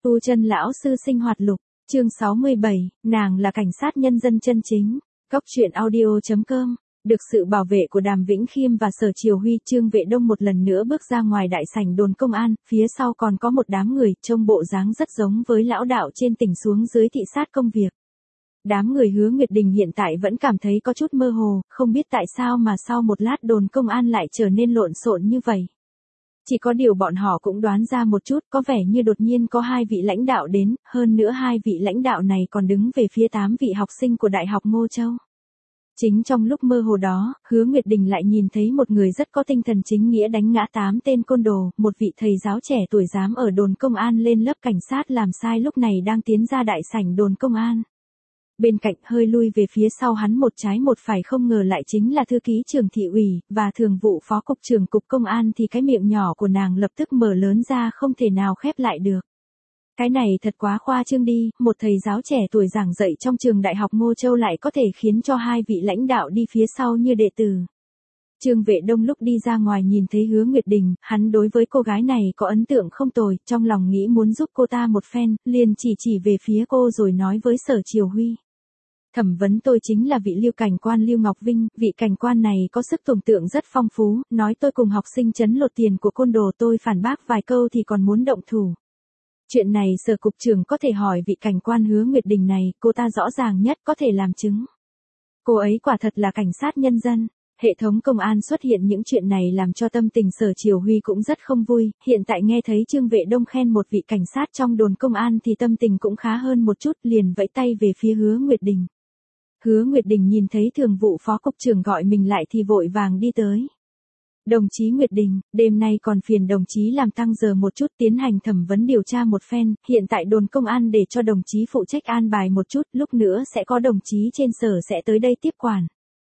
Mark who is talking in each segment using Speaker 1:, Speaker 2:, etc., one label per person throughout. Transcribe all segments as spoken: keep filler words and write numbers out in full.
Speaker 1: Tu Chân lão sư sinh hoạt lục, chương sáu mươi bảy, nàng là cảnh sát nhân dân chân chính. Cốc truyện audio chấm com. Được sự bảo vệ của Đàm Vĩnh Khiêm và Sở Triều Huy, Trương Vệ Đông một lần nữa bước ra ngoài đại sảnh đồn công an, phía sau còn có một đám người, trông bộ dáng rất giống với lão đạo trên tỉnh xuống dưới thị sát công việc. Đám người Hứa Nguyệt Đình hiện tại vẫn cảm thấy có chút mơ hồ, không biết tại sao mà sau một lát đồn công an lại trở nên lộn xộn như vậy. Chỉ có điều bọn họ cũng đoán ra một chút, có vẻ như đột nhiên có hai vị lãnh đạo đến, hơn nữa hai vị lãnh đạo này còn đứng về phía tám vị học sinh của Đại học Ngô Châu. Chính trong lúc mơ hồ đó, Hứa Nguyệt Đình lại nhìn thấy một người rất có tinh thần chính nghĩa đánh ngã tám tên côn đồ, một vị thầy giáo trẻ tuổi dám ở đồn công an lên lớp cảnh sát làm sai lúc này đang tiến ra đại sảnh đồn công an. Bên cạnh hơi lui về phía sau hắn một trái một phải không ngờ lại chính là thư ký trưởng thị ủy, và thường vụ phó cục trưởng cục công an thì cái miệng nhỏ của nàng lập tức mở lớn ra không thể nào khép lại được. Cái này thật quá khoa trương đi, một thầy giáo trẻ tuổi giảng dạy trong trường Đại học Ngô Châu lại có thể khiến cho hai vị lãnh đạo đi phía sau như đệ tử. Trương Vệ Đông lúc đi ra ngoài nhìn thấy Hứa Nguyệt Đình, hắn đối với cô gái này có ấn tượng không tồi, trong lòng nghĩ muốn giúp cô ta một phen, liền chỉ chỉ về phía cô rồi nói với Sở Triều Huy. Thẩm vấn tôi chính là vị Lưu cảnh quan Lưu Ngọc Vinh, vị cảnh quan này có sức tưởng tượng rất phong phú, nói tôi cùng học sinh trấn lột tiền của côn đồ tôi phản bác vài câu thì còn muốn động thủ. Chuyện này Sở cục trưởng có thể hỏi vị cảnh quan Hứa Nguyệt Đình này, cô ta rõ ràng nhất có thể làm chứng. Cô ấy quả thật là cảnh sát nhân dân. Hệ thống công an xuất hiện những chuyện này làm cho tâm tình Sở Triều Huy cũng rất không vui, hiện tại nghe thấy Trương Vệ Đông khen một vị cảnh sát trong đồn công an thì tâm tình cũng khá hơn một chút, liền vẫy tay về phía Hứa Nguyệt Đình. Hứa Nguyệt Đình nhìn thấy thường vụ phó cục trưởng gọi mình lại thì vội vàng đi tới. Đồng chí Nguyệt Đình, đêm nay còn phiền đồng chí làm tăng giờ một chút tiến hành thẩm vấn điều tra một phen, hiện tại đồn công an để cho đồng chí phụ trách an bài một chút, lúc nữa sẽ có đồng chí trên sở sẽ tới đây tiếp quản.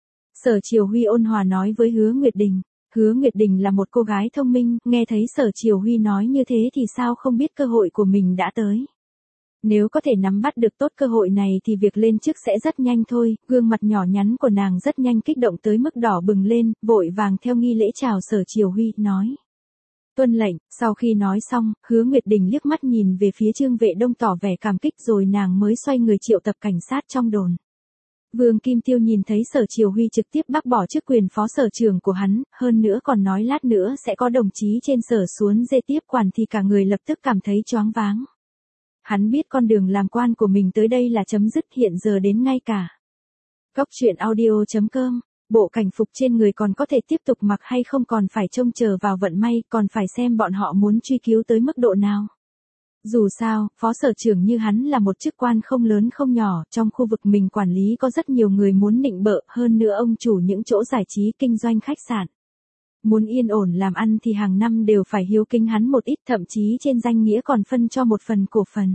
Speaker 1: Sở Triều Huy ôn hòa nói với Hứa Nguyệt Đình. Hứa Nguyệt Đình là một cô gái thông minh, nghe thấy Sở Triều Huy nói như thế thì sao không biết cơ hội của mình đã tới. Nếu có thể nắm bắt được tốt cơ hội này thì việc lên chức sẽ rất nhanh thôi, gương mặt nhỏ nhắn của nàng rất nhanh kích động tới mức đỏ bừng lên, vội vàng theo nghi lễ chào Sở Triều Huy, nói. Tuân lệnh, sau khi nói xong, Hứa Nguyệt Đình liếc mắt nhìn về phía Trương Vệ Đông tỏ vẻ cảm kích rồi nàng mới xoay người triệu tập cảnh sát trong đồn. Vương Kim Tiêu nhìn thấy Sở Triều Huy trực tiếp bác bỏ chức quyền phó sở trưởng của hắn, hơn nữa còn nói lát nữa sẽ có đồng chí trên sở xuống dê tiếp quản thì cả người lập tức cảm thấy choáng váng. Hắn biết con đường làm quan của mình tới đây là chấm dứt, hiện giờ đến ngay cả. Cốc truyện audio chấm com, bộ cảnh phục trên người còn có thể tiếp tục mặc hay không còn phải trông chờ vào vận may, còn phải xem bọn họ muốn truy cứu tới mức độ nào. Dù sao, phó sở trưởng như hắn là một chức quan không lớn không nhỏ, trong khu vực mình quản lý có rất nhiều người muốn nịnh bợ, hơn nữa ông chủ những chỗ giải trí kinh doanh khách sạn. Muốn yên ổn làm ăn thì hàng năm đều phải hiếu kính hắn một ít, thậm chí trên danh nghĩa còn phân cho một phần cổ phần.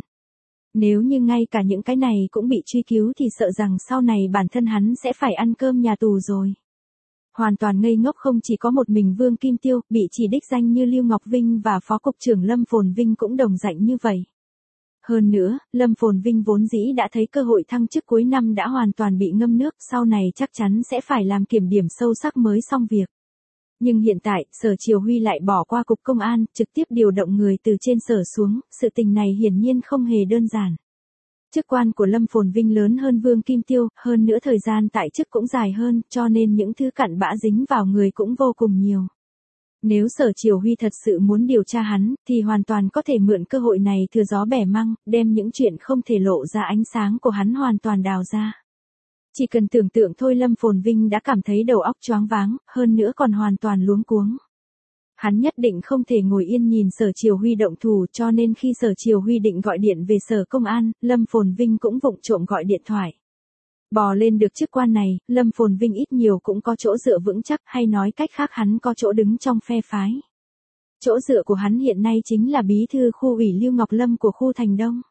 Speaker 1: Nếu như ngay cả những cái này cũng bị truy cứu thì sợ rằng sau này bản thân hắn sẽ phải ăn cơm nhà tù rồi. Hoàn toàn ngây ngốc không chỉ có một mình Vương Kim Tiêu, bị chỉ đích danh như Lưu Ngọc Vinh và phó cục trưởng Lâm Phồn Vinh cũng đồng dạng như vậy. Hơn nữa, Lâm Phồn Vinh vốn dĩ đã thấy cơ hội thăng chức cuối năm đã hoàn toàn bị ngâm nước, sau này chắc chắn sẽ phải làm kiểm điểm sâu sắc mới xong việc. Nhưng hiện tại, Sở Triều Huy lại bỏ qua cục công an, trực tiếp điều động người từ trên sở xuống, sự tình này hiển nhiên không hề đơn giản. Chức quan của Lâm Phồn Vinh lớn hơn Vương Kim Tiêu, hơn nữa thời gian tại chức cũng dài hơn, cho nên những thứ cặn bã dính vào người cũng vô cùng nhiều. Nếu Sở Triều Huy thật sự muốn điều tra hắn, thì hoàn toàn có thể mượn cơ hội này thừa gió bẻ măng, đem những chuyện không thể lộ ra ánh sáng của hắn hoàn toàn đào ra. Chỉ cần tưởng tượng thôi Lâm Phồn Vinh đã cảm thấy đầu óc choáng váng, hơn nữa còn hoàn toàn luống cuống. Hắn nhất định không thể ngồi yên nhìn Sở Triều Huy động thủ, cho nên khi Sở Triều Huy định gọi điện về sở công an, Lâm Phồn Vinh cũng vụng trộm gọi điện thoại. Bò lên được chức quan này, Lâm Phồn Vinh ít nhiều cũng có chỗ dựa vững chắc, hay nói cách khác hắn có chỗ đứng trong phe phái. Chỗ dựa của hắn hiện nay chính là bí thư khu ủy Lưu Ngọc Lâm của khu Thành Đông.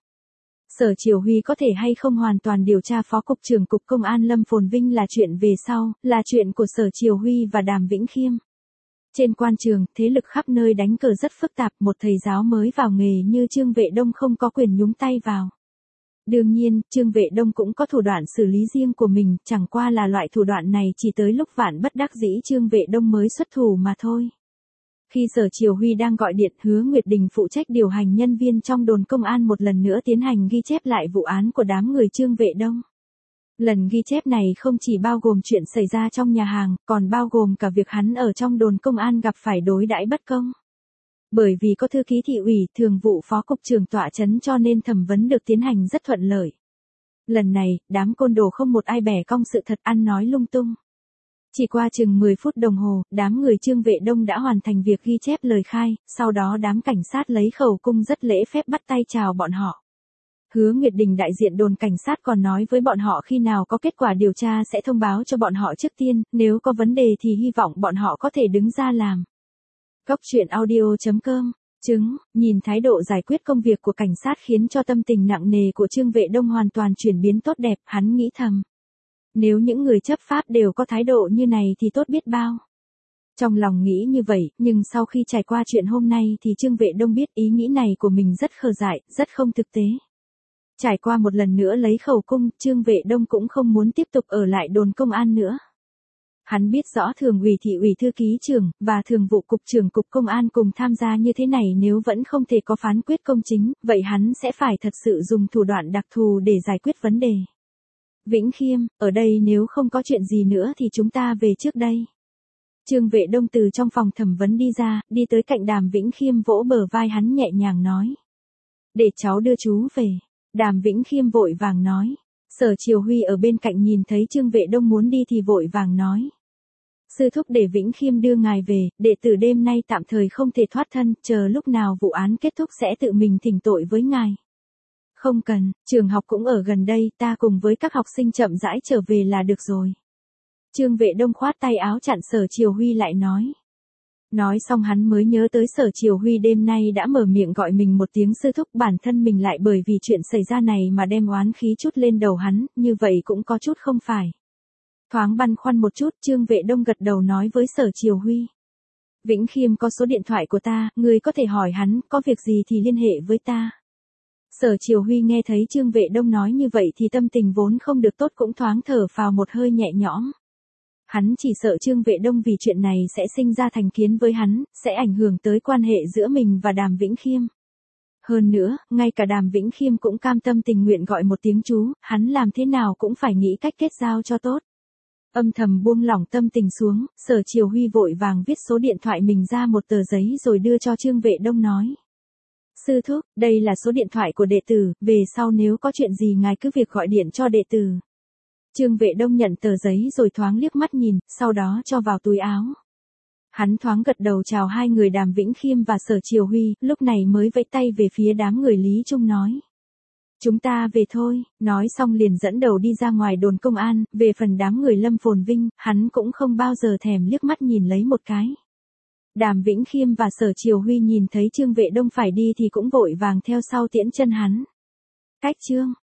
Speaker 1: Sở Triều Huy có thể hay không hoàn toàn điều tra phó cục trưởng cục công an Lâm Phồn Vinh là chuyện về sau, là chuyện của Sở Triều Huy và Đàm Vĩnh Khiêm. Trên quan trường, thế lực khắp nơi đánh cờ rất phức tạp, một thầy giáo mới vào nghề như Trương Vệ Đông không có quyền nhúng tay vào. Đương nhiên, Trương Vệ Đông cũng có thủ đoạn xử lý riêng của mình, chẳng qua là loại thủ đoạn này chỉ tới lúc vạn bất đắc dĩ Trương Vệ Đông mới xuất thủ mà thôi. Khi Sở Triều Huy đang gọi điện, Hứa Nguyệt Đình phụ trách điều hành nhân viên trong đồn công an một lần nữa tiến hành ghi chép lại vụ án của đám người Trương Vệ Đông. Lần ghi chép này không chỉ bao gồm chuyện xảy ra trong nhà hàng, còn bao gồm cả việc hắn ở trong đồn công an gặp phải đối đãi bất công. Bởi vì có thư ký thị ủy, thường vụ phó cục trưởng tọa chấn cho nên thẩm vấn được tiến hành rất thuận lợi. Lần này, đám côn đồ không một ai bẻ cong sự thật, ăn nói lung tung. Chỉ qua chừng mười phút đồng hồ, đám người Trương Vệ Đông đã hoàn thành việc ghi chép lời khai, sau đó đám cảnh sát lấy khẩu cung rất lễ phép bắt tay chào bọn họ. Hứa Nguyệt Đình đại diện đồn cảnh sát còn nói với bọn họ khi nào có kết quả điều tra sẽ thông báo cho bọn họ trước tiên, nếu có vấn đề thì hy vọng bọn họ có thể đứng ra làm. Cốc truyện audio chấm com, chứng, nhìn thái độ giải quyết công việc của cảnh sát khiến cho tâm tình nặng nề của Trương Vệ Đông hoàn toàn chuyển biến tốt đẹp, hắn nghĩ thầm. Nếu những người chấp pháp đều có thái độ như này thì tốt biết bao. Trong lòng nghĩ như vậy, nhưng sau khi trải qua chuyện hôm nay thì Trương Vệ Đông biết ý nghĩ này của mình rất khờ dại, rất không thực tế. Trải qua một lần nữa lấy khẩu cung, Trương Vệ Đông cũng không muốn tiếp tục ở lại đồn công an nữa. Hắn biết rõ thường ủy thị ủy thư ký trưởng, và thường vụ cục trưởng cục công an cùng tham gia như thế này nếu vẫn không thể có phán quyết công chính, vậy hắn sẽ phải thật sự dùng thủ đoạn đặc thù để giải quyết vấn đề. Vĩnh Khiêm, ở đây nếu không có chuyện gì nữa thì chúng ta về trước đây. Trương Vệ Đông từ trong phòng thẩm vấn đi ra, đi tới cạnh Đàm Vĩnh Khiêm vỗ bờ vai hắn nhẹ nhàng nói. Để cháu đưa chú về. Đàm Vĩnh Khiêm vội vàng nói. Sở Triều Huy ở bên cạnh nhìn thấy Trương Vệ Đông muốn đi thì vội vàng nói. Sư thúc để Vĩnh Khiêm đưa ngài về, đệ tử đêm nay tạm thời không thể thoát thân, chờ lúc nào vụ án kết thúc sẽ tự mình thỉnh tội với ngài. Không cần, trường học cũng ở gần đây, ta cùng với các học sinh chậm rãi trở về là được rồi. Trương Vệ Đông khoát tay áo chặn Sở Triều Huy lại nói. Nói xong hắn mới nhớ tới Sở Triều Huy đêm nay đã mở miệng gọi mình một tiếng sư thúc, bản thân mình lại bởi vì chuyện xảy ra này mà đem oán khí chút lên đầu hắn, như vậy cũng có chút không phải. Thoáng băn khoăn một chút, Trương Vệ Đông gật đầu nói với Sở Triều Huy. Vĩnh Khiêm có số điện thoại của ta, người có thể hỏi hắn, có việc gì thì liên hệ với ta. Sở Triều Huy nghe thấy Trương Vệ Đông nói như vậy thì tâm tình vốn không được tốt cũng thoáng thở phào một hơi nhẹ nhõm. Hắn chỉ sợ Trương Vệ Đông vì chuyện này sẽ sinh ra thành kiến với hắn, sẽ ảnh hưởng tới quan hệ giữa mình và Đàm Vĩnh Khiêm. Hơn nữa, ngay cả Đàm Vĩnh Khiêm cũng cam tâm tình nguyện gọi một tiếng chú, hắn làm thế nào cũng phải nghĩ cách kết giao cho tốt. Âm thầm buông lỏng tâm tình xuống, Sở Triều Huy vội vàng viết số điện thoại mình ra một tờ giấy rồi đưa cho Trương Vệ Đông nói. Sư thúc, đây là số điện thoại của đệ tử, về sau nếu có chuyện gì ngài cứ việc gọi điện cho đệ tử. Trương Vệ Đông nhận tờ giấy rồi thoáng liếc mắt nhìn, sau đó cho vào túi áo. Hắn thoáng gật đầu chào hai người Đàm Vĩnh Khiêm và Sở Triều Huy, lúc này mới vẫy tay về phía đám người Lý Trung nói. Chúng ta về thôi, nói xong liền dẫn đầu đi ra ngoài đồn công an, về phần đám người Lâm Phồn Vinh, hắn cũng không bao giờ thèm liếc mắt nhìn lấy một cái. Đàm Vĩnh Khiêm và Sở Triều Huy nhìn thấy Trương Vệ Đông phải đi thì cũng vội vàng theo sau tiễn chân hắn. Cách chương